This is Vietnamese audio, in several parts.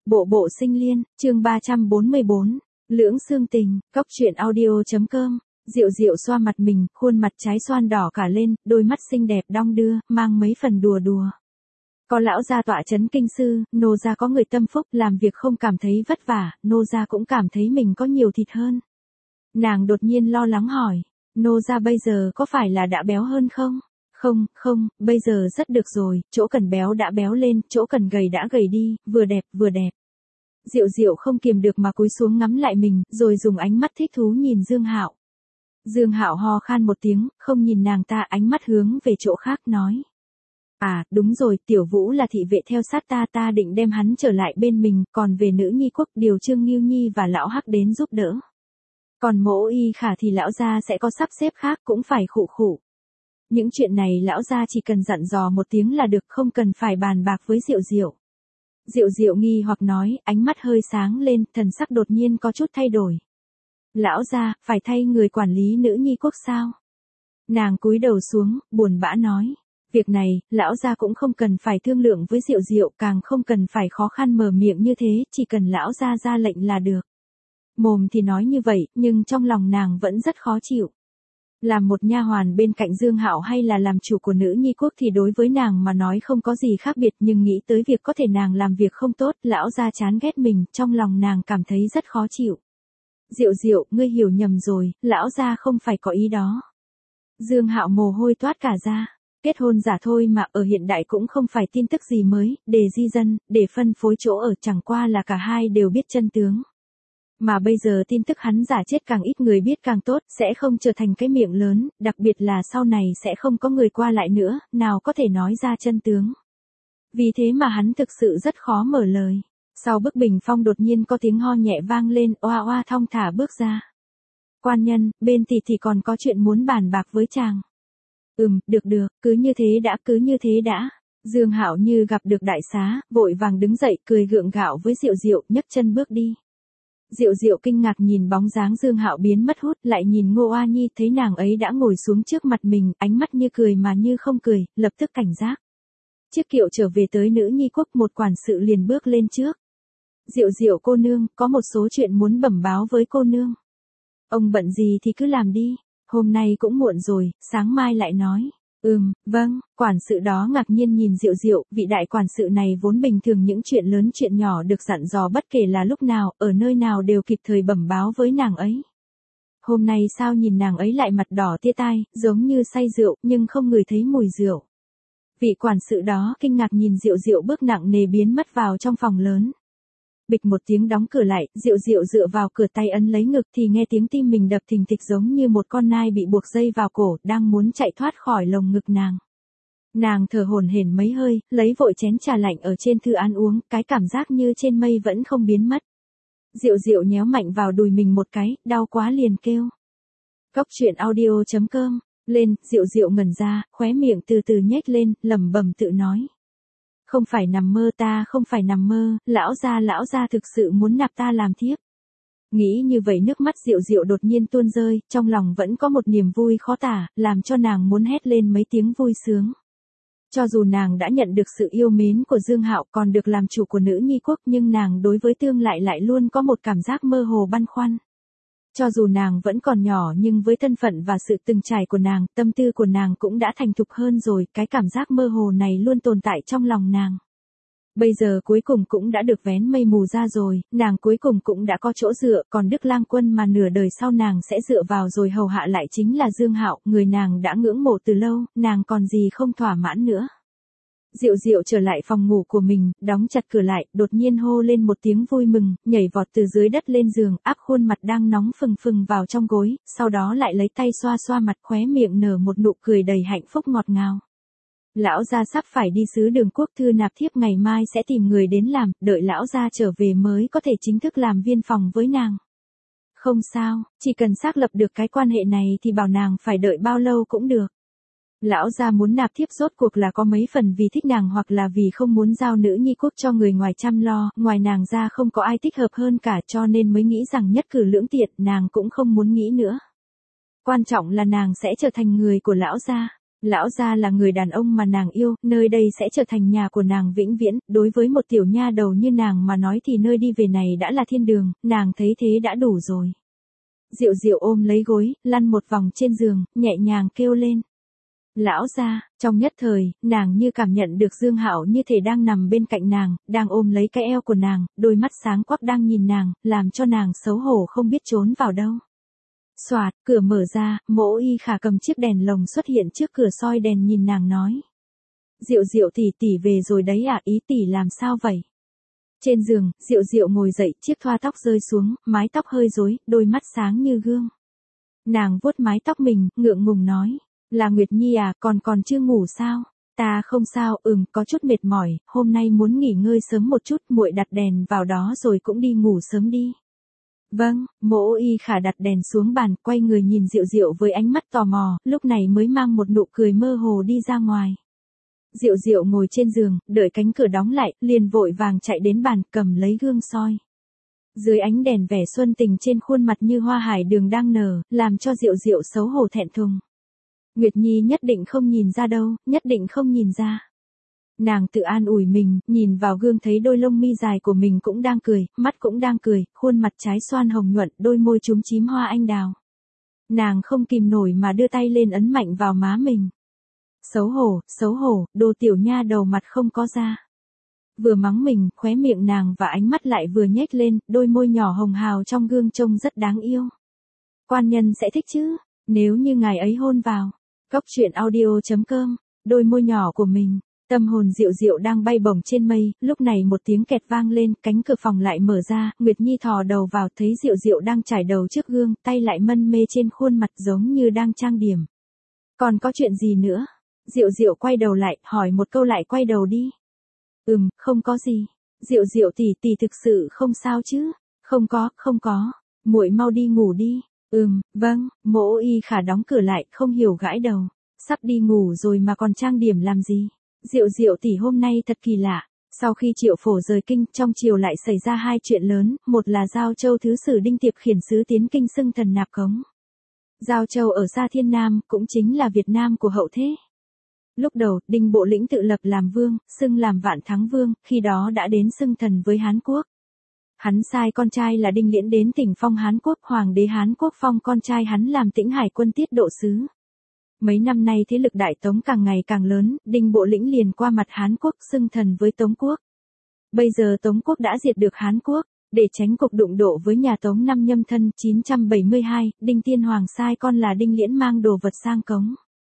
Bộ bộ sinh liên, chương 344, lưỡng xương tình, cóc truyện audio.com. Diệu Diệu xoa mặt mình, khuôn mặt trái xoan đỏ cả lên, đôi mắt xinh đẹp đong đưa, mang mấy phần đùa đùa. Có lão gia tọa chấn kinh sư, nô gia có người tâm phúc, làm việc không cảm thấy vất vả, nô gia cũng cảm thấy mình có nhiều thịt hơn. Nàng đột nhiên lo lắng hỏi, nô gia bây giờ có phải là đã béo hơn không? Không, bây giờ rất được rồi, chỗ cần béo đã béo lên, chỗ cần gầy đã gầy đi, vừa đẹp vừa đẹp. Diệu Diệu không kiềm được mà cúi xuống ngắm lại mình, rồi dùng ánh mắt thích thú nhìn Dương Hạo. Dương Hạo ho khan một tiếng, không nhìn nàng ta, ánh mắt hướng về chỗ khác nói. À, đúng rồi, Tiểu Vũ là thị vệ theo sát ta định đem hắn trở lại bên mình, còn về nữ nhi quốc điều Trương Nghiêu Nhi và lão Hắc đến giúp đỡ. Còn Mỗ Y Khả thì lão gia sẽ có sắp xếp khác, cũng phải khụ. Những chuyện này lão gia chỉ cần dặn dò một tiếng là được, không cần phải bàn bạc với Diệu Diệu. Diệu Diệu nghi hoặc nói, ánh mắt hơi sáng lên, thần sắc đột nhiên có chút thay đổi. Lão gia, phải thay người quản lý nữ nhi quốc sao? Nàng cúi đầu xuống, buồn bã nói. Việc này, lão gia cũng không cần phải thương lượng với Diệu Diệu, càng không cần phải khó khăn mở miệng như thế, chỉ cần lão gia ra lệnh là được. Mồm thì nói như vậy, nhưng trong lòng nàng vẫn rất khó chịu. Làm một nha hoàn bên cạnh Dương Hạo hay là làm chủ của nữ nhi quốc thì đối với nàng mà nói không có gì khác biệt, nhưng nghĩ tới việc có thể nàng làm việc không tốt, lão gia chán ghét mình, trong lòng nàng cảm thấy rất khó chịu. Diệu Diệu, ngươi hiểu nhầm rồi, lão gia không phải có ý đó. Dương Hạo mồ hôi toát cả ra. Kết hôn giả thôi mà, ở hiện đại cũng không phải tin tức gì mới, để di dân, để phân phối chỗ ở, chẳng qua là cả hai đều biết chân tướng. Mà bây giờ tin tức hắn giả chết càng ít người biết càng tốt, sẽ không trở thành cái miệng lớn, đặc biệt là sau này sẽ không có người qua lại nữa, nào có thể nói ra chân tướng. Vì thế mà hắn thực sự rất khó mở lời. Sau bức bình phong đột nhiên có tiếng ho nhẹ vang lên, oa oa thong thả bước ra. Quan nhân, bên tỷ thì còn có chuyện muốn bàn bạc với chàng. Được, cứ như thế đã. Dương Hạo như gặp được đại xá, vội vàng đứng dậy, cười gượng gạo với Diệu Diệu, nhấc chân bước đi. Diệu Diệu kinh ngạc nhìn bóng dáng Dương Hạo biến mất hút, lại nhìn Ngô Oa Nhi, thấy nàng ấy đã ngồi xuống trước mặt mình, ánh mắt như cười mà như không cười, lập tức cảnh giác. Chiếc kiệu trở về tới nữ nhi quốc, một quản sự liền bước lên trước. Diệu Diệu cô nương, có một số chuyện muốn bẩm báo với cô nương. Ông bận gì thì cứ làm đi, hôm nay cũng muộn rồi, sáng mai lại nói. Vâng, quản sự đó ngạc nhiên nhìn Diệu Diệu, vị đại quản sự này vốn bình thường những chuyện lớn chuyện nhỏ được dặn dò bất kể là lúc nào, ở nơi nào đều kịp thời bẩm báo với nàng ấy. Hôm nay sao nhìn nàng ấy lại mặt đỏ tia tai, giống như say rượu, nhưng không ngửi thấy mùi rượu. Vị quản sự đó kinh ngạc nhìn Diệu Diệu bước nặng nề biến mất vào trong phòng lớn. Bịch một tiếng đóng cửa lại, Diệu Diệu dựa vào cửa tay ấn lấy ngực thì nghe tiếng tim mình đập thình thịch giống như một con nai bị buộc dây vào cổ, đang muốn chạy thoát khỏi lồng ngực nàng. Nàng thở hổn hển mấy hơi, lấy vội chén trà lạnh ở trên thư án uống, cái cảm giác như trên mây vẫn không biến mất. Diệu Diệu nhéo mạnh vào đùi mình một cái, đau quá liền kêu. Cóc truyện audio.com, lên, Diệu Diệu ngẩn ra, khóe miệng từ từ nhếch lên, lẩm bẩm tự nói. Không phải nằm mơ, ta không phải nằm mơ, lão gia thực sự muốn nạp ta làm thiếp. Nghĩ như vậy nước mắt Diệu Diệu đột nhiên tuôn rơi, trong lòng vẫn có một niềm vui khó tả, làm cho nàng muốn hét lên mấy tiếng vui sướng. Cho dù nàng đã nhận được sự yêu mến của Dương Hạo, còn được làm chủ của nữ nhi quốc, nhưng nàng đối với tương lai lại luôn có một cảm giác mơ hồ băn khoăn. Cho dù nàng vẫn còn nhỏ nhưng với thân phận và sự từng trải của nàng, tâm tư của nàng cũng đã thành thục hơn rồi, cái cảm giác mơ hồ này luôn tồn tại trong lòng nàng. Bây giờ cuối cùng cũng đã được vén mây mù ra rồi, nàng cuối cùng cũng đã có chỗ dựa, còn Đức Lang Quân mà nửa đời sau nàng sẽ dựa vào rồi hầu hạ lại chính là Dương Hạo, người nàng đã ngưỡng mộ từ lâu, nàng còn gì không thỏa mãn nữa. Diệu Diệu trở lại phòng ngủ của mình, đóng chặt cửa lại, đột nhiên hô lên một tiếng vui mừng, nhảy vọt từ dưới đất lên giường, áp khuôn mặt đang nóng phừng phừng vào trong gối, sau đó lại lấy tay xoa xoa mặt, khóe miệng nở một nụ cười đầy hạnh phúc ngọt ngào. Lão gia sắp phải đi sứ Đường Quốc thư nạp thiếp, ngày mai sẽ tìm người đến làm, đợi lão gia trở về mới có thể chính thức làm viên phòng với nàng. Không sao, chỉ cần xác lập được cái quan hệ này thì bảo nàng phải đợi bao lâu cũng được. Lão gia muốn nạp thiếp rốt cuộc là có mấy phần vì thích nàng hoặc là vì không muốn giao nữ nhi quốc cho người ngoài chăm lo, ngoài nàng ra không có ai thích hợp hơn cả, cho nên mới nghĩ rằng nhất cử lưỡng tiện, nàng cũng không muốn nghĩ nữa. Quan trọng là nàng sẽ trở thành người của lão gia. Lão gia là người đàn ông mà nàng yêu, nơi đây sẽ trở thành nhà của nàng vĩnh viễn, đối với một tiểu nha đầu như nàng mà nói thì nơi đi về này đã là thiên đường, nàng thấy thế đã đủ rồi. Diệu Diệu ôm lấy gối, lăn một vòng trên giường, nhẹ nhàng kêu lên. Lão gia, trong nhất thời, nàng như cảm nhận được Dương Hạo như thể đang nằm bên cạnh nàng, đang ôm lấy cái eo của nàng, đôi mắt sáng quắc đang nhìn nàng, làm cho nàng xấu hổ không biết trốn vào đâu. Soạt, cửa mở ra, Mộ Y Khả cầm chiếc đèn lồng xuất hiện trước cửa soi đèn nhìn nàng nói. Diệu Diệu tỷ tỷ về rồi đấy à, ý tỷ làm sao vậy? Trên giường, Diệu Diệu ngồi dậy, chiếc thoa tóc rơi xuống, mái tóc hơi rối, đôi mắt sáng như gương. Nàng vuốt mái tóc mình, ngượng ngùng nói. Là Nguyệt Nhi à, còn chưa ngủ sao? Ta không sao, có chút mệt mỏi, hôm nay muốn nghỉ ngơi sớm một chút, muội đặt đèn vào đó rồi cũng đi ngủ sớm đi. Vâng, Mộ Y Khả đặt đèn xuống bàn, quay người nhìn Diệu Diệu với ánh mắt tò mò, lúc này mới mang một nụ cười mơ hồ đi ra ngoài. Diệu Diệu ngồi trên giường, đợi cánh cửa đóng lại, liền vội vàng chạy đến bàn, cầm lấy gương soi. Dưới ánh đèn vẻ xuân tình trên khuôn mặt như hoa hải đường đang nở, làm cho Diệu Diệu xấu hổ thẹn thùng. Nguyệt Nhi nhất định không nhìn ra đâu, nhất định không nhìn ra. Nàng tự an ủi mình, nhìn vào gương thấy đôi lông mi dài của mình cũng đang cười, mắt cũng đang cười, khuôn mặt trái xoan hồng nhuận, đôi môi chúm chím hoa anh đào. Nàng không kìm nổi mà đưa tay lên ấn mạnh vào má mình. Xấu hổ, đồ tiểu nha đầu mặt không có da. Vừa mắng mình, khóe miệng nàng và ánh mắt lại vừa nhếch lên, đôi môi nhỏ hồng hào trong gương trông rất đáng yêu. Quan nhân sẽ thích chứ, nếu như ngài ấy hôn vào. Cốc truyện audio.com, đôi môi nhỏ của mình. Tâm hồn Diệu Diệu đang bay bổng trên mây, lúc này một tiếng kẹt vang lên, cánh cửa phòng lại mở ra, Nguyệt Nhi thò đầu vào thấy Diệu Diệu đang trải đầu trước gương, tay lại mân mê trên khuôn mặt giống như đang trang điểm. Còn có chuyện gì nữa? Diệu Diệu quay đầu lại, hỏi một câu lại quay đầu đi. Không có gì. Diệu Diệu tỷ thực sự không sao chứ? Không có. Muội mau đi ngủ đi. Vâng, Mộ Y Khả đóng cửa lại, không hiểu gãi đầu. Sắp đi ngủ rồi mà còn trang điểm làm gì? Diệu Diệu tỷ hôm nay thật kỳ lạ. Sau khi Triệu Phổ rời kinh, trong triều lại xảy ra hai chuyện lớn, một là Giao Châu thứ sử Đinh Tiệp khiển sứ tiến kinh xưng thần nạp cống. Giao Châu ở xa Thiên Nam, cũng chính là Việt Nam của hậu thế. Lúc đầu, Đinh Bộ Lĩnh tự lập làm vương, xưng làm Vạn Thắng Vương, khi đó đã đến xưng thần với Hán Quốc. Hắn sai con trai là Đinh Liễn đến tỉnh phong Hán Quốc, hoàng đế Hán Quốc phong con trai hắn làm Tĩnh Hải quân tiết độ sứ. Mấy năm nay thế lực Đại Tống càng ngày càng lớn, Đinh Bộ Lĩnh liền qua mặt Hán Quốc xưng thần với Tống Quốc. Bây giờ Tống Quốc đã diệt được Hán Quốc, để tránh cuộc đụng độ với nhà Tống năm Nhâm Thân 972, Đinh Tiên Hoàng sai con là Đinh Liễn mang đồ vật sang cống.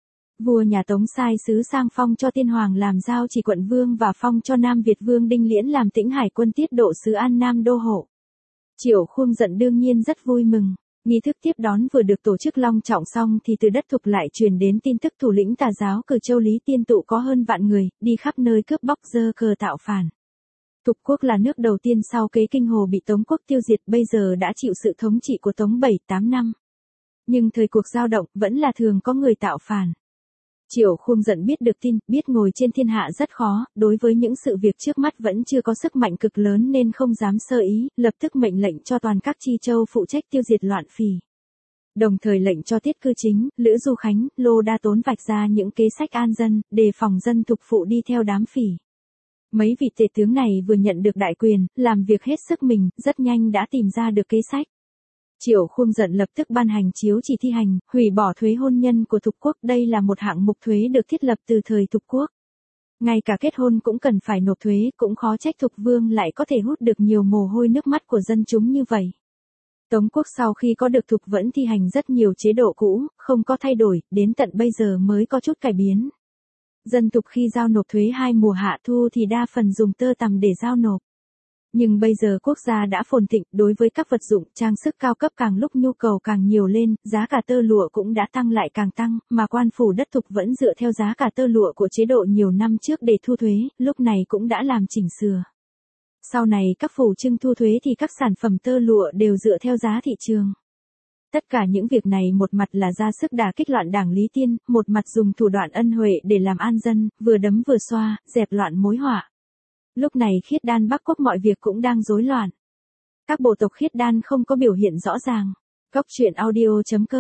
Vua nhà Tống sai sứ sang phong cho Tiên Hoàng làm Giao Chỉ quận vương và phong cho Nam Việt vương Đinh Liễn làm Tĩnh Hải quân tiết độ sứ An Nam đô hộ. Triệu Khuông Dận đương nhiên rất vui mừng. Nghi thức tiếp đón vừa được tổ chức long trọng xong thì từ đất Thục lại truyền đến tin tức thủ lĩnh tà giáo Cử Châu Lý Tiên Tụ có hơn vạn người, đi khắp nơi cướp bóc giơ cờ tạo phản. Thục quốc là nước đầu tiên sau kế Kinh Hồ bị Tống quốc tiêu diệt, bây giờ đã chịu sự thống trị của Tống 7-8 năm. Nhưng thời cuộc dao động vẫn là thường có người tạo phản. Triệu Khuông Dận biết được tin, biết ngồi trên thiên hạ rất khó, đối với những sự việc trước mắt vẫn chưa có sức mạnh cực lớn nên không dám sơ ý, lập tức mệnh lệnh cho toàn các chi châu phụ trách tiêu diệt loạn phỉ. Đồng thời lệnh cho Tiết Cư Chính, Lữ Du Khánh, Lô Đa Tốn vạch ra những kế sách an dân, đề phòng dân thục phụ đi theo đám phỉ. Mấy vị tể tướng này vừa nhận được đại quyền, làm việc hết sức mình, rất nhanh đã tìm ra được kế sách. Triệu Khuông Dận lập tức ban hành chiếu chỉ thi hành, hủy bỏ thuế hôn nhân của Thục quốc, đây là một hạng mục thuế được thiết lập từ thời Thục quốc. Ngay cả kết hôn cũng cần phải nộp thuế, cũng khó trách Thục vương lại có thể hút được nhiều mồ hôi nước mắt của dân chúng như vậy. Tống quốc sau khi có được Thục vẫn thi hành rất nhiều chế độ cũ, không có thay đổi, đến tận bây giờ mới có chút cải biến. Dân Thục khi giao nộp thuế 2 mùa hạ thu thì đa phần dùng tơ tằm để giao nộp. Nhưng bây giờ quốc gia đã phồn thịnh, đối với các vật dụng, trang sức cao cấp càng lúc nhu cầu càng nhiều lên, giá cả tơ lụa cũng đã tăng lại càng tăng, mà quan phủ đất Thục vẫn dựa theo giá cả tơ lụa của chế độ nhiều năm trước để thu thuế, lúc này cũng đã làm chỉnh sửa. Sau này các phủ trưng thu thuế thì các sản phẩm tơ lụa đều dựa theo giá thị trường. Tất cả những việc này một mặt là ra sức đả kích loạn đảng Lý Tiên, một mặt dùng thủ đoạn ân huệ để làm an dân, vừa đấm vừa xoa, dẹp loạn mối họa. Lúc này Khiết Đan Bắc Quốc mọi việc cũng đang rối loạn. Các bộ tộc Khiết Đan không có biểu hiện rõ ràng. Cốc truyện audio.com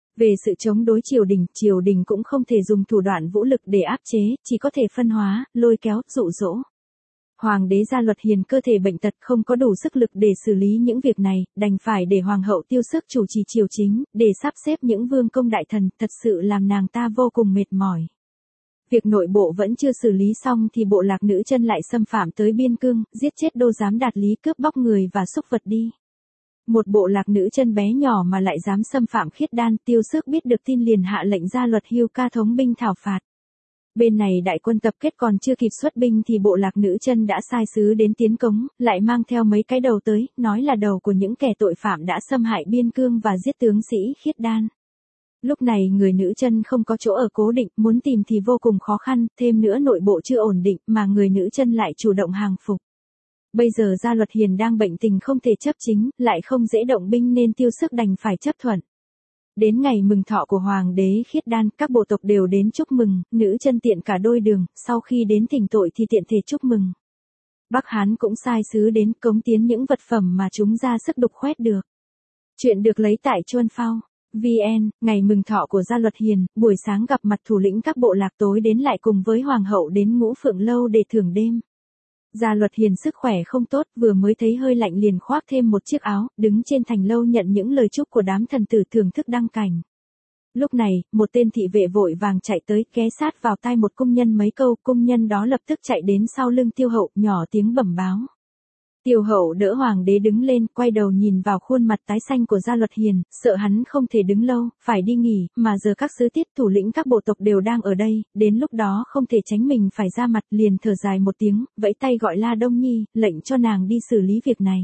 Về sự chống đối triều đình cũng không thể dùng thủ đoạn vũ lực để áp chế, chỉ có thể phân hóa, lôi kéo, dụ dỗ. Hoàng đế Gia Luật Hiền cơ thể bệnh tật không có đủ sức lực để xử lý những việc này, đành phải để hoàng hậu Tiêu Sức chủ trì triều chính, để sắp xếp những vương công đại thần, thật sự làm nàng ta vô cùng mệt mỏi. Việc nội bộ vẫn chưa xử lý xong thì bộ lạc nữ chân lại xâm phạm tới biên cương, giết chết đô giám Đạt Lý, cướp bóc người và xúc vật đi. Một bộ lạc nữ chân bé nhỏ mà lại dám xâm phạm Khiết Đan, Tiêu Sức biết được tin liền hạ lệnh Gia Luật Hưu Ca thống binh thảo phạt. Bên này đại quân tập kết còn chưa kịp xuất binh thì bộ lạc nữ chân đã sai sứ đến tiến cống, lại mang theo mấy cái đầu tới, nói là đầu của những kẻ tội phạm đã xâm hại biên cương và giết tướng sĩ Khiết Đan. Lúc này người nữ chân không có chỗ ở cố định, muốn tìm thì vô cùng khó khăn, thêm nữa nội bộ chưa ổn định mà người nữ chân lại chủ động hàng phục. Bây giờ Gia Luật Hiền đang bệnh tình không thể chấp chính, lại không dễ động binh nên Tiêu Sức đành phải chấp thuận. Đến ngày mừng thọ của Hoàng đế Khiết Đan, các bộ tộc đều đến chúc mừng, nữ chân tiện cả đôi đường, sau khi đến thỉnh tội thì tiện thể chúc mừng. Bắc Hán cũng sai sứ đến cống tiến những vật phẩm mà chúng ra sức đục khoét được. Chuyện được lấy tại Chuân Phao. VN, ngày mừng thọ của Gia Luật Hiền, buổi sáng gặp mặt thủ lĩnh các bộ lạc, tối đến lại cùng với Hoàng hậu đến Ngũ Phượng Lâu để thưởng đêm. Gia Luật Hiền sức khỏe không tốt, vừa mới thấy hơi lạnh liền khoác thêm một chiếc áo, đứng trên thành lâu nhận những lời chúc của đám thần tử thưởng thức đăng cảnh. Lúc này, một tên thị vệ vội vàng chạy tới, ghé sát vào tai một cung nhân mấy câu, cung nhân đó lập tức chạy đến sau lưng Tiêu hậu, nhỏ tiếng bẩm báo. Tiêu hậu đỡ hoàng đế đứng lên, quay đầu nhìn vào khuôn mặt tái xanh của Gia Luật Hiền, sợ hắn không thể đứng lâu, phải đi nghỉ, mà giờ các sứ tiết thủ lĩnh các bộ tộc đều đang ở đây, đến lúc đó không thể tránh mình phải ra mặt, liền thở dài một tiếng, vẫy tay gọi La Đông Nhi, lệnh cho nàng đi xử lý việc này.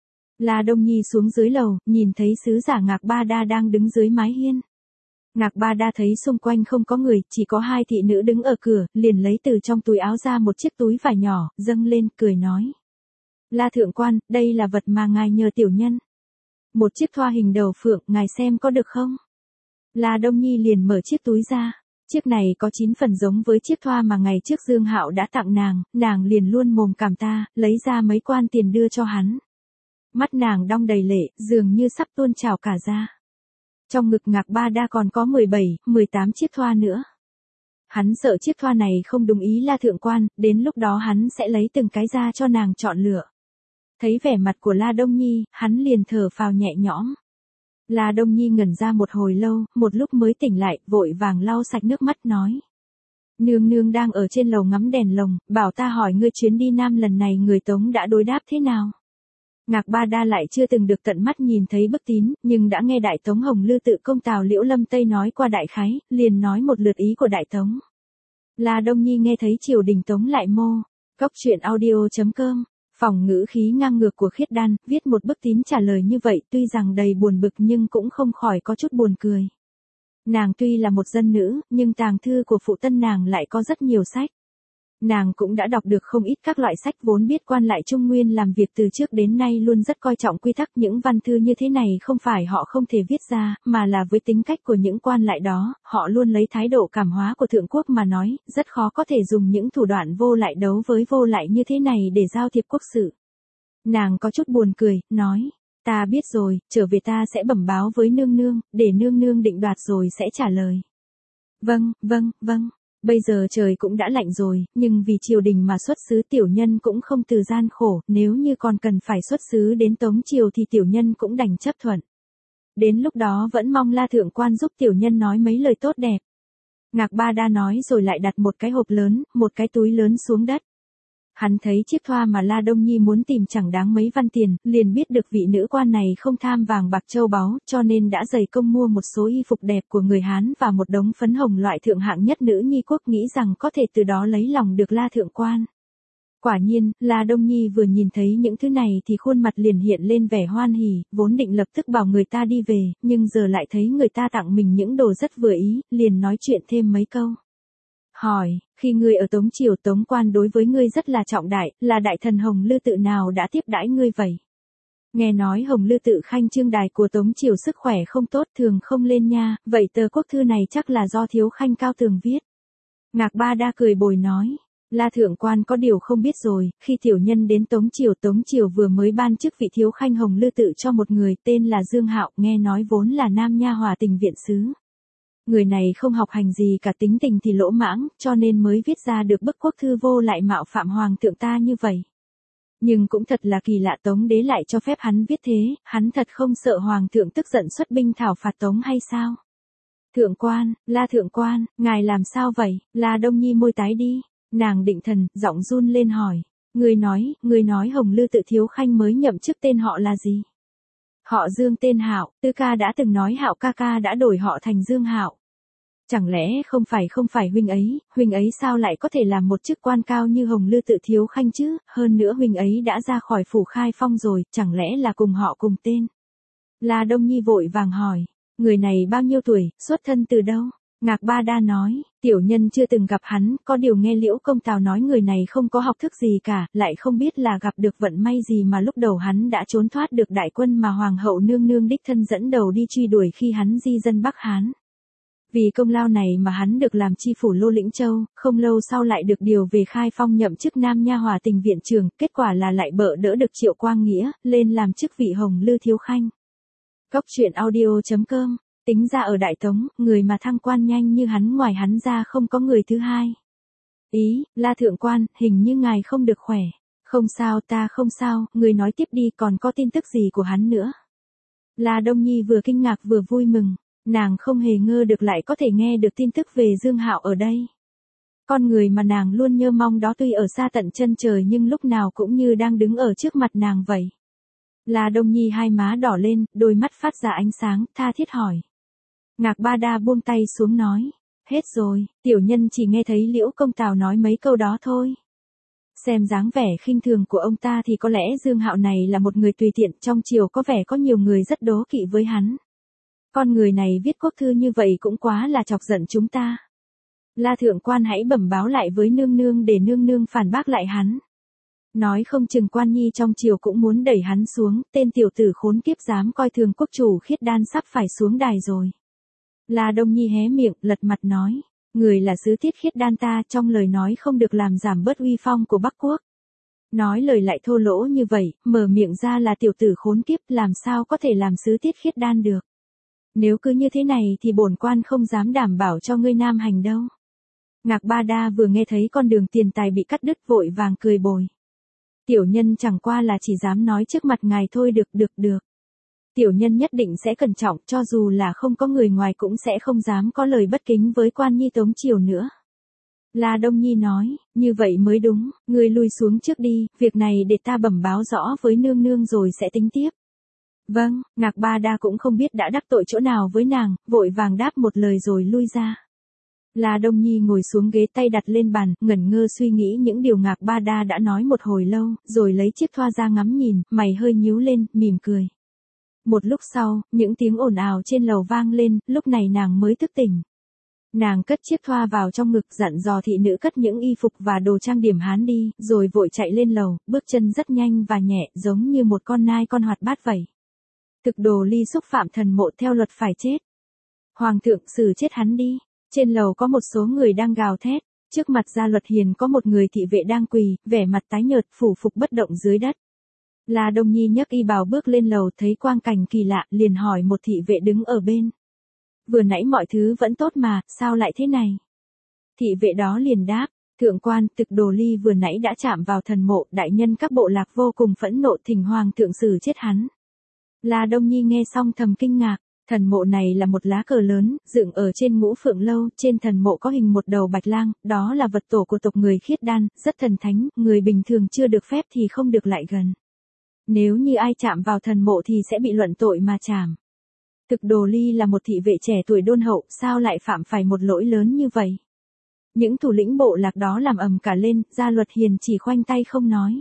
La Đông Nhi xuống dưới lầu, nhìn thấy sứ giả Ngạc Ba Đa đang đứng dưới mái hiên. Ngạc Ba Đa thấy xung quanh không có người, chỉ có hai thị nữ đứng ở cửa, liền lấy từ trong túi áo ra một chiếc túi vải nhỏ, dâng lên, cười nói. La thượng quan, đây là vật mà ngài nhờ tiểu nhân. Một chiếc thoa hình đầu phượng, ngài xem có được không? La Đông Nhi liền mở chiếc túi ra. Chiếc này có 9 phần giống với chiếc thoa mà ngày trước Dương Hạo đã tặng nàng liền luôn mồm cảm ta, lấy ra mấy quan tiền đưa cho hắn. Mắt nàng đong đầy lệ, dường như sắp tuôn trào cả ra. Trong ngực Ngạc Ba Đa còn có 17, 18 chiếc thoa nữa. Hắn sợ chiếc thoa này không đúng ý La thượng quan, đến lúc đó hắn sẽ lấy từng cái ra cho nàng chọn lựa. Thấy vẻ mặt của La Đông Nhi, hắn liền thở phào nhẹ nhõm. La Đông Nhi ngẩn ra một hồi lâu, một lúc mới tỉnh lại, vội vàng lau sạch nước mắt nói. Nương nương đang ở trên lầu ngắm đèn lồng, bảo ta hỏi ngươi chuyến đi Nam lần này người Tống đã đối đáp thế nào. Ngạc Ba Đa lại chưa từng được tận mắt nhìn thấy bức tín, nhưng đã nghe Đại Tống Hồng Lư Tự Công Tào Liễu Lâm Tây nói qua đại khái, liền nói một lượt ý của Đại Tống. La Đông Nhi nghe thấy triều đình Tống lại mô. Cóc truyện audio.com. Phòng ngữ khí ngang ngược của Khiết Đan, viết một bức tín trả lời như vậy, tuy rằng đầy buồn bực nhưng cũng không khỏi có chút buồn cười. Nàng tuy là một dân nữ, nhưng tàng thư của phụ thân nàng lại có rất nhiều sách. Nàng cũng đã đọc được không ít các loại sách, vốn biết quan lại Trung Nguyên làm việc từ trước đến nay luôn rất coi trọng quy tắc. Những văn thư như thế này không phải họ không thể viết ra, mà là với tính cách của những quan lại đó, họ luôn lấy thái độ cảm hóa của thượng quốc mà nói, rất khó có thể dùng những thủ đoạn vô lại đấu với vô lại như thế này để giao thiệp quốc sự. Nàng có chút buồn cười, nói, ta biết rồi, trở về ta sẽ bẩm báo với nương nương, để nương nương định đoạt rồi sẽ trả lời. Vâng. Bây giờ trời cũng đã lạnh rồi, nhưng vì triều đình mà xuất xứ tiểu nhân cũng không từ gian khổ, nếu như còn cần phải xuất xứ đến Tống triều thì tiểu nhân cũng đành chấp thuận. Đến lúc đó vẫn mong La thượng quan giúp tiểu nhân nói mấy lời tốt đẹp. Ngạc Ba Đa nói rồi lại đặt một cái hộp lớn, một cái túi lớn xuống đất. Hắn thấy chiếc thoa mà La Đông Nhi muốn tìm chẳng đáng mấy văn tiền, liền biết được vị nữ quan này không tham vàng bạc châu báu, cho nên đã dày công mua một số y phục đẹp của người Hán và một đống phấn hồng loại thượng hạng nhất nữ nhi quốc, nghĩ rằng có thể từ đó lấy lòng được La thượng quan. Quả nhiên, La Đông Nhi vừa nhìn thấy những thứ này thì khuôn mặt liền hiện lên vẻ hoan hỉ, vốn định lập tức bảo người ta đi về, nhưng giờ lại thấy người ta tặng mình những đồ rất vừa ý, liền nói chuyện thêm mấy câu. Hỏi, khi ngươi ở Tống triều Tống quan đối với ngươi rất là trọng đại, là đại thần Hồng Lư Tự nào đã tiếp đãi ngươi vậy? Nghe nói Hồng Lư Tự khanh trương đài của Tống triều sức khỏe không tốt thường không lên nha, vậy tờ quốc thư này chắc là do thiếu khanh Cao Tường viết. Ngạc Ba Đa cười bồi nói, La thượng quan có điều không biết rồi, khi tiểu nhân đến Tống Triều vừa mới ban chức vị thiếu khanh hồng lư tự cho một người tên là Dương Hạo, nghe nói vốn là nam nha hòa tình viện sứ. Người này không học hành gì cả, tính tình thì lỗ mãng, cho nên mới viết ra được bức quốc thư vô lại mạo phạm hoàng thượng ta như vậy. Nhưng cũng thật là kỳ lạ, Tống đế lại cho phép hắn viết thế, hắn thật không sợ hoàng thượng tức giận xuất binh thảo phạt Tống hay sao? Thượng quan, La thượng quan, ngài làm sao vậy? La Đông Nhi môi tái đi, nàng định thần, giọng run lên hỏi. Người nói hồng lư tự thiếu khanh mới nhậm chức tên họ là gì? Họ Dương tên Hạo, Tư ca đã từng nói Hạo ca ca đã đổi họ thành Dương Hạo. Chẳng lẽ không phải huynh ấy sao lại có thể làm một chức quan cao như hồng lư tự thiếu khanh chứ, hơn nữa huynh ấy đã ra khỏi phủ Khai Phong rồi, chẳng lẽ là cùng họ cùng tên? La Đông Nhi vội vàng hỏi, người này bao nhiêu tuổi, xuất thân từ đâu? Ngạc Ba Đa nói, tiểu nhân chưa từng gặp hắn, có điều nghe Liễu Công Tào nói người này không có học thức gì cả, lại không biết là gặp được vận may gì mà lúc đầu hắn đã trốn thoát được đại quân mà Hoàng hậu nương nương đích thân dẫn đầu đi truy đuổi khi hắn di dân Bắc Hán. Vì công lao này mà hắn được làm chi phủ Lô Lĩnh Châu, không lâu sau lại được điều về Khai Phong nhậm chức Nam Nha Hòa Tình viện trưởng, kết quả là lại bợ đỡ được Triệu Quang Nghĩa, lên làm chức vị hồng lư thiếu khanh. Cóc truyện audio.com. Tính ra ở Đại Tống, người mà thăng quan nhanh như hắn ngoài hắn ra không có người thứ hai. Ý, La thượng quan, hình như ngài không được khỏe. Không sao, ta không sao, người nói tiếp đi, còn có tin tức gì của hắn nữa? La Đông Nhi vừa kinh ngạc vừa vui mừng, nàng không hề ngờ được lại có thể nghe được tin tức về Dương Hạo ở đây. Con người mà nàng luôn nhớ mong đó tuy ở xa tận chân trời nhưng lúc nào cũng như đang đứng ở trước mặt nàng vậy. La Đông Nhi hai má đỏ lên, đôi mắt phát ra ánh sáng, tha thiết hỏi. Ngạc Ba Đa buông tay xuống nói, hết rồi, tiểu nhân chỉ nghe thấy Liễu Công Tào nói mấy câu đó thôi. Xem dáng vẻ khinh thường của ông ta thì có lẽ Dương Hạo này là một người tùy tiện, trong triều có vẻ có nhiều người rất đố kỵ với hắn. Con người này viết quốc thư như vậy cũng quá là chọc giận chúng ta. La thượng quan hãy bẩm báo lại với nương nương để nương nương phản bác lại hắn. Nói không chừng quan nhi trong triều cũng muốn đẩy hắn xuống, tên tiểu tử khốn kiếp dám coi thường quốc chủ Khiết Đan sắp phải xuống đài rồi. La Đông Nhi hé miệng, lật mặt nói, người là sứ tiết Khiết Đan ta, trong lời nói không được làm giảm bớt uy phong của Bắc Quốc. Nói lời lại thô lỗ như vậy, mở miệng ra là tiểu tử khốn kiếp, làm sao có thể làm sứ tiết Khiết Đan được. Nếu cứ như thế này thì bổn quan không dám đảm bảo cho ngươi nam hành đâu. Ngạc Ba Đa vừa nghe thấy con đường tiền tài bị cắt đứt vội vàng cười bồi. Tiểu nhân chẳng qua là chỉ dám nói trước mặt ngài thôi, được. Tiểu nhân nhất định sẽ cẩn trọng, cho dù là không có người ngoài cũng sẽ không dám có lời bất kính với quan nhi Tống triều nữa. La Đông Nhi nói, như vậy mới đúng, ngươi lui xuống trước đi, việc này để ta bẩm báo rõ với nương nương rồi sẽ tính tiếp. Vâng, Ngạc Ba Đa cũng không biết đã đắc tội chỗ nào với nàng, vội vàng đáp một lời rồi lui ra. La Đông Nhi ngồi xuống ghế, tay đặt lên bàn, ngẩn ngơ suy nghĩ những điều Ngạc Ba Đa đã nói một hồi lâu, rồi lấy chiếc thoa ra ngắm nhìn, mày hơi nhíu lên, mỉm cười. Một lúc sau, những tiếng ồn ào trên lầu vang lên, lúc này nàng mới thức tỉnh. Nàng cất chiếc thoa vào trong ngực, dặn dò thị nữ cất những y phục và đồ trang điểm hán đi, rồi vội chạy lên lầu, bước chân rất nhanh và nhẹ, giống như một con nai con hoạt bát vậy. Thực Đồ Ly xúc phạm thần mộ theo luật phải chết. Hoàng thượng xử chết hắn đi. Trên lầu có một số người đang gào thét, trước mặt Gia Luật Hiền có một người thị vệ đang quỳ, vẻ mặt tái nhợt, phủ phục bất động dưới đất. La Đông Nhi nhấc y bào bước lên lầu, thấy quang cảnh kỳ lạ, liền hỏi một thị vệ đứng ở bên. Vừa nãy mọi thứ vẫn tốt mà, sao lại thế này? Thị vệ đó liền đáp, thượng quan, Thực Đồ Ly vừa nãy đã chạm vào thần mộ, đại nhân các bộ lạc vô cùng phẫn nộ, thỉnh hoàng thượng xử chết hắn. La Đông Nhi nghe xong thầm kinh ngạc. Thần mộ này là một lá cờ lớn, dựng ở trên Ngũ Phượng Lâu, trên thần mộ có hình một đầu bạch lang, đó là vật tổ của tộc người Khiết Đan, rất thần thánh, người bình thường chưa được phép thì không được lại gần. Nếu như ai chạm vào thần mộ thì sẽ bị luận tội mà trảm. Thực Đồ Ly là một thị vệ trẻ tuổi đôn hậu, sao lại phạm phải một lỗi lớn như vậy? Những thủ lĩnh bộ lạc đó làm ầm cả lên, Gia Luật Hiền chỉ khoanh tay không nói.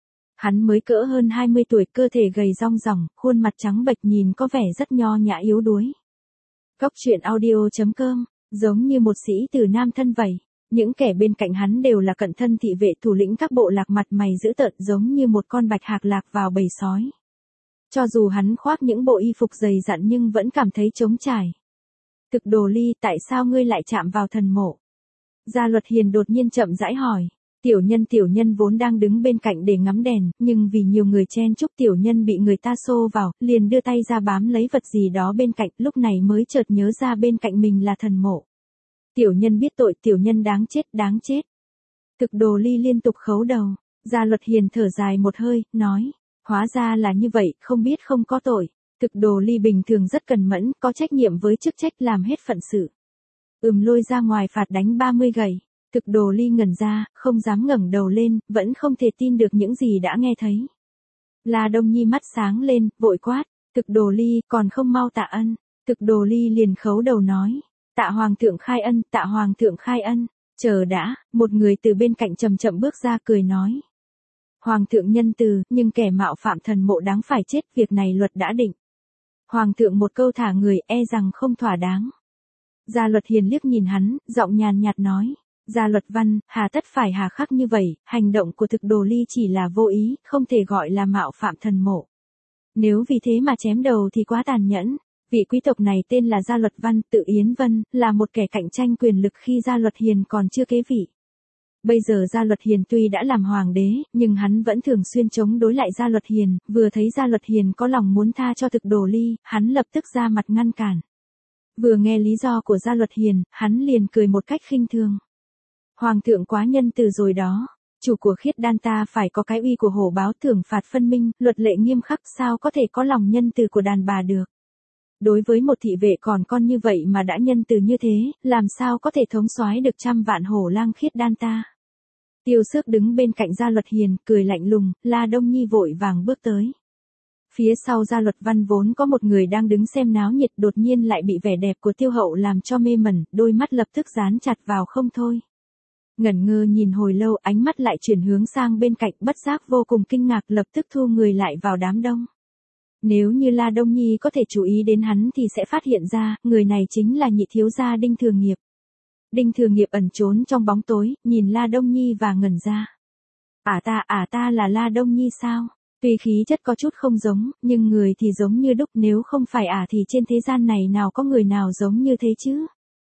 Hắn mới cỡ hơn 20 tuổi, cơ thể gầy rong ròng, khuôn mặt trắng bệch nhìn có vẻ rất nho nhã yếu đuối. Cóc truyện audio.com, giống như một sĩ tử nam thân vậy. Những kẻ bên cạnh hắn đều là cận thân thị vệ, thủ lĩnh các bộ lạc, mặt mày dữ tợn giống như một con bạch hạc lạc vào bầy sói. Cho dù hắn khoác những bộ y phục dày dặn nhưng vẫn cảm thấy trống trải. Thực Đồ Ly, tại sao ngươi lại chạm vào thần mộ? Gia Luật Hiền đột nhiên chậm rãi hỏi. Tiểu nhân vốn đang đứng bên cạnh để ngắm đèn, nhưng vì nhiều người chen chúc tiểu nhân bị người ta xô vào, liền đưa tay ra bám lấy vật gì đó bên cạnh, lúc này mới chợt nhớ ra bên cạnh mình là thần mộ. Tiểu nhân biết tội, tiểu nhân đáng chết, đáng chết. Thực Đồ Ly liên tục khấu đầu, Gia Luật Hiền thở dài một hơi, nói, hóa ra là như vậy, không biết không có tội. Thực Đồ Ly bình thường rất cần mẫn, có trách nhiệm với chức trách làm hết phận sự. Lôi ra ngoài phạt đánh 30 gậy. Thực Đồ Ly ngẩn ra, không dám ngẩng đầu lên, vẫn không thể tin được những gì đã nghe thấy. La Đông Nhi mắt sáng lên, vội quát, Thực Đồ Ly, còn không mau tạ ân. Thực Đồ Ly liền khấu đầu nói, tạ hoàng thượng khai ân, tạ hoàng thượng khai ân. Chờ đã, một người từ bên cạnh chậm chậm bước ra cười nói. Hoàng thượng nhân từ, nhưng kẻ mạo phạm thần mộ đáng phải chết, việc này luật đã định. Hoàng thượng một câu thả người, e rằng không thỏa đáng. Gia Luật Hiền liếc nhìn hắn, giọng nhàn nhạt nói. Gia Luật Văn, hà tất phải hà khắc như vậy, hành động của Thực Đồ Ly chỉ là vô ý, không thể gọi là mạo phạm thần mộ. Nếu vì thế mà chém đầu thì quá tàn nhẫn. Vị quý tộc này tên là Gia Luật Văn, tự Yến Vân, là một kẻ cạnh tranh quyền lực khi Gia Luật Hiền còn chưa kế vị. Bây giờ Gia Luật Hiền tuy đã làm hoàng đế, nhưng hắn vẫn thường xuyên chống đối lại Gia Luật Hiền, vừa thấy Gia Luật Hiền có lòng muốn tha cho Thực Đồ Ly, hắn lập tức ra mặt ngăn cản. Vừa nghe lý do của Gia Luật Hiền, hắn liền cười một cách khinh thường. Hoàng thượng quá nhân từ rồi đó, chủ của Khiết Đan ta phải có cái uy của hổ báo, thưởng phạt phân minh, luật lệ nghiêm khắc, sao có thể có lòng nhân từ của đàn bà được. Đối với một thị vệ còn con như vậy mà đã nhân từ như thế, làm sao có thể thống soái được 100 vạn hổ lang Khiết Đan ta. Tiêu Xước đứng bên cạnh Gia Luật Hiền, cười lạnh lùng, La Đông Nhi vội vàng bước tới. Phía sau Gia Luật Văn vốn có một người đang đứng xem náo nhiệt, đột nhiên lại bị vẻ đẹp của Tiêu Hậu làm cho mê mẩn, đôi mắt lập tức dán chặt vào không thôi. Ngẩn ngơ nhìn hồi lâu, ánh mắt lại chuyển hướng sang bên cạnh, bất giác vô cùng kinh ngạc, lập tức thu người lại vào đám đông. Nếu như La Đông Nhi có thể chú ý đến hắn thì sẽ phát hiện ra, người này chính là nhị thiếu gia Đinh Thường Nghiệp. Đinh Thường Nghiệp ẩn trốn trong bóng tối, nhìn La Đông Nhi và ngẩn ra. Ta là La Đông Nhi sao? Tuy khí chất có chút không giống, nhưng người thì giống như đúc, nếu không phải thì trên thế gian này nào có người nào giống như thế chứ?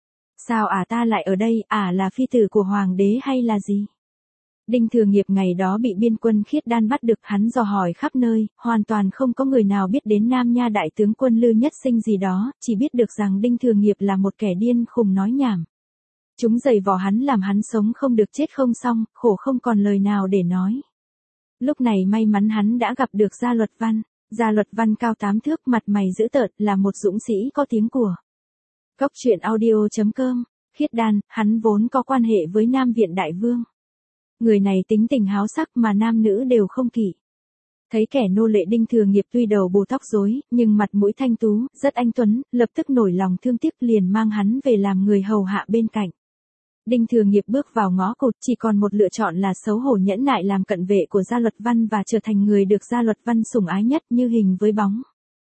Sao ta lại ở đây, là phi tử của hoàng đế hay là gì? Đinh Thường Nghiệp ngày đó bị biên quân Khiết Đan bắt được, hắn dò hỏi khắp nơi, hoàn toàn không có người nào biết đến Nam Nha đại tướng quân Lư Nhất Sinh gì đó, chỉ biết được rằng Đinh Thường Nghiệp là một kẻ điên khùng nói nhảm. Chúng giày vò hắn làm hắn sống không được chết không xong, khổ không còn lời nào để nói. Lúc này may mắn hắn đã gặp được Gia Luật Văn. Gia Luật Văn cao 8 thước, mặt mày dữ tợn, là một dũng sĩ có tiếng của. Góc truyện audio.com, Khiết Đan, hắn vốn có quan hệ với Nam Viện Đại Vương. Người này tính tình háo sắc mà nam nữ đều không kỵ. Thấy kẻ nô lệ Đinh Thường Nghiệp tuy đầu bù tóc rối, nhưng mặt mũi thanh tú, rất anh tuấn, lập tức nổi lòng thương tiếc, liền mang hắn về làm người hầu hạ bên cạnh. Đinh Thường Nghiệp bước vào ngõ cụt, chỉ còn một lựa chọn là xấu hổ nhẫn nại làm cận vệ của Gia Luật Văn và trở thành người được Gia Luật Văn sủng ái nhất, như hình với bóng.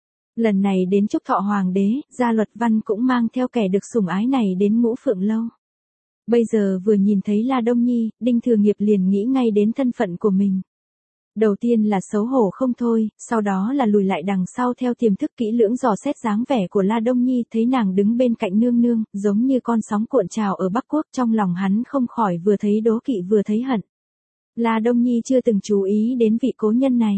Lần này đến chúc thọ hoàng đế, Gia Luật Văn cũng mang theo kẻ được sủng ái này đến Ngũ Phượng Lâu. Bây giờ vừa nhìn thấy La Đông Nhi, Đinh Thường Nghiệp liền nghĩ ngay đến thân phận của mình. Đầu tiên là xấu hổ không thôi, sau đó là lùi lại đằng sau theo tiềm thức kỹ lưỡng dò xét dáng vẻ của La Đông Nhi, thấy nàng đứng bên cạnh nương nương, giống như con sóng cuộn trào ở Bắc Quốc, trong lòng hắn không khỏi vừa thấy đố kỵ vừa thấy hận. La Đông Nhi chưa từng chú ý đến vị cố nhân này.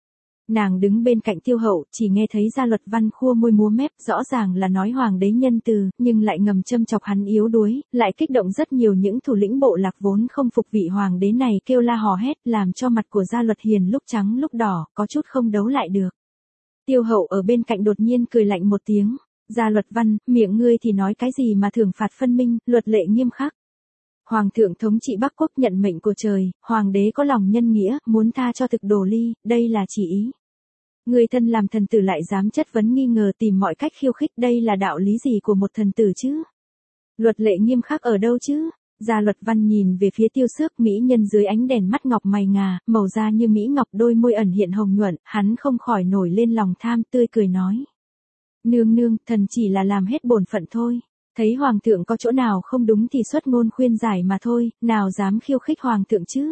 Nàng đứng bên cạnh Tiêu Hậu, chỉ nghe thấy Gia Luật Văn khua môi múa mép, rõ ràng là nói hoàng đế nhân từ, nhưng lại ngầm châm chọc hắn yếu đuối, lại kích động rất nhiều những thủ lĩnh bộ lạc vốn không phục vị hoàng đế này kêu la hò hét, làm cho mặt của Gia Luật Hiền lúc trắng lúc đỏ, có chút không đấu lại được. Tiêu Hậu ở bên cạnh đột nhiên cười lạnh một tiếng, Gia Luật Văn, miệng ngươi thì nói cái gì mà thưởng phạt phân minh, luật lệ nghiêm khắc. Hoàng thượng thống trị Bắc Quốc nhận mệnh của trời, hoàng đế có lòng nhân nghĩa, muốn tha cho Thực Đồ Ly, đây là chỉ ý. Người thân làm thần tử lại dám chất vấn nghi ngờ, tìm mọi cách khiêu khích, đây là đạo lý gì của một thần tử chứ? Luật lệ nghiêm khắc ở đâu chứ? Gia Luật Văn nhìn về phía Tiêu Xước, mỹ nhân dưới ánh đèn, mắt ngọc mày ngà, màu da như mỹ ngọc, đôi môi ẩn hiện hồng nhuận, hắn không khỏi nổi lên lòng tham, tươi cười nói. Nương nương, thần chỉ là làm hết bổn phận thôi. Thấy hoàng thượng có chỗ nào không đúng thì xuất ngôn khuyên giải mà thôi, nào dám khiêu khích hoàng thượng chứ?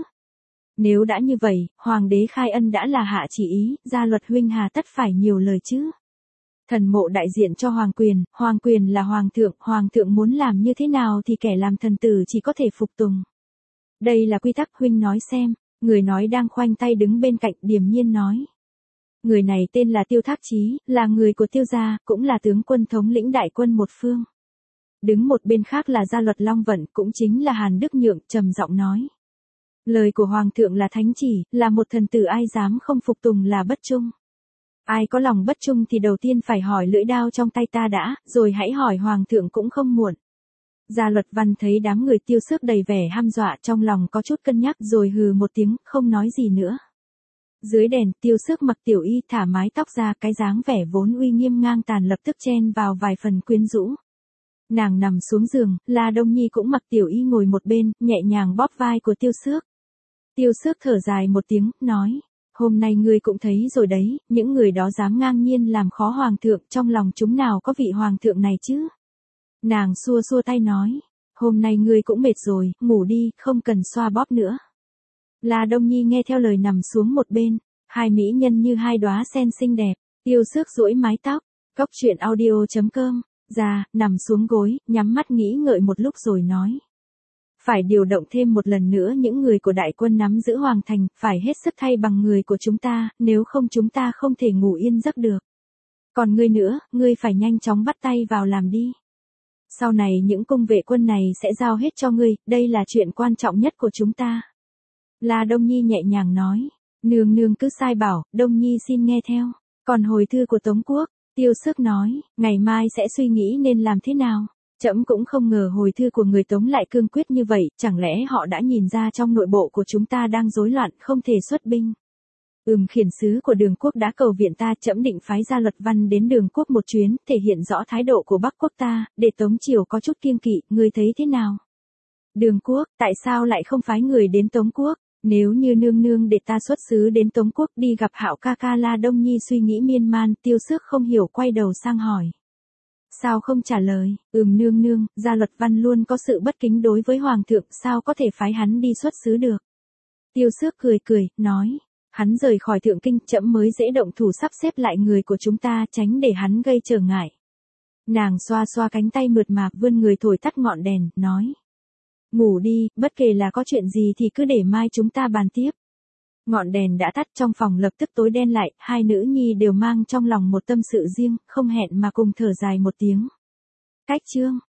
Nếu đã như vậy, hoàng đế khai ân đã là hạ chỉ ý, Gia Luật huynh hà tất phải nhiều lời chứ? Thần mộ đại diện cho hoàng quyền là hoàng thượng muốn làm như thế nào thì kẻ làm thần tử chỉ có thể phục tùng. Đây là quy tắc, huynh nói xem. Người nói đang khoanh tay đứng bên cạnh điềm nhiên nói. Người này tên là Tiêu Thác Chí, là người của Tiêu gia, cũng là tướng quân thống lĩnh đại quân một phương. Đứng một bên khác là Gia Luật Long Vận, cũng chính là Hàn Đức Nhượng, trầm giọng nói. Lời của Hoàng thượng là thánh chỉ, là một thần tử ai dám không phục tùng là bất trung. Ai có lòng bất trung thì đầu tiên phải hỏi lưỡi đao trong tay ta đã, rồi hãy hỏi Hoàng thượng cũng không muộn. Gia Luật Văn thấy đám người Tiêu Xước đầy vẻ hăm dọa, trong lòng có chút cân nhắc rồi hừ một tiếng, không nói gì nữa. Dưới đèn, Tiêu Xước mặc tiểu y thả mái tóc ra, cái dáng vẻ vốn uy nghiêm ngang tàn lập tức chen vào vài phần quyến rũ. Nàng nằm xuống giường, La Đông Nhi cũng mặc tiểu y ngồi một bên, nhẹ nhàng bóp vai của Tiêu Xước. Tiêu Xước thở dài một tiếng, nói, hôm nay ngươi cũng thấy rồi đấy, những người đó dám ngang nhiên làm khó Hoàng thượng, trong lòng chúng nào có vị Hoàng thượng này chứ. Nàng xua xua tay nói, hôm nay ngươi cũng mệt rồi, ngủ đi, không cần xoa bóp nữa. La Đông Nhi nghe theo lời nằm xuống một bên, hai mỹ nhân như hai đóa sen xinh đẹp, Tiêu Xước duỗi mái tóc, Cốc Truyện Audio.com, ra, nằm xuống gối, nhắm mắt nghĩ ngợi một lúc rồi nói. Phải điều động thêm một lần nữa những người của đại quân nắm giữ Hoàng thành, phải hết sức thay bằng người của chúng ta, nếu không chúng ta không thể ngủ yên giấc được. Còn ngươi nữa, ngươi phải nhanh chóng bắt tay vào làm đi. Sau này những cung vệ quân này sẽ giao hết cho ngươi, đây là chuyện quan trọng nhất của chúng ta. La Đông Nhi nhẹ nhàng nói, nương nương cứ sai bảo, Đông Nhi xin nghe theo. Còn hồi thư của Tống Quốc, Tiêu Xước nói, ngày mai sẽ suy nghĩ nên làm thế nào. Trẫm cũng không ngờ hồi thư của người Tống lại cương quyết như vậy, chẳng lẽ họ đã nhìn ra trong nội bộ của chúng ta đang rối loạn, không thể xuất binh. Khiển sứ của Đường Quốc đã cầu viện ta, trẫm định phái Gia Luật Văn đến Đường Quốc một chuyến, thể hiện rõ thái độ của Bắc Quốc ta, để Tống triều có chút kiêng kỵ, ngươi thấy thế nào? Đường Quốc, tại sao lại không phái người đến Tống Quốc? Nếu như nương nương để ta xuất sứ đến Tống Quốc đi gặp Hạo ca ca. La Đông Nhi suy nghĩ miên man, Tiêu Xước không hiểu quay đầu sang hỏi. Sao không trả lời? Nương nương, Gia Luật Văn luôn có sự bất kính đối với Hoàng thượng, sao có thể phái hắn đi xuất sứ được? Tiêu Xước cười cười, nói. Hắn rời khỏi Thượng Kinh, trẫm mới dễ động thủ sắp xếp lại người của chúng ta, tránh để hắn gây trở ngại. Nàng xoa xoa cánh tay mượt mà, vươn người thổi tắt ngọn đèn, nói. Ngủ đi, bất kể là có chuyện gì thì cứ để mai chúng ta bàn tiếp. Ngọn đèn đã tắt, trong phòng lập tức tối đen lại, hai nữ nhi đều mang trong lòng một tâm sự riêng, không hẹn mà cùng thở dài một tiếng. Cách chương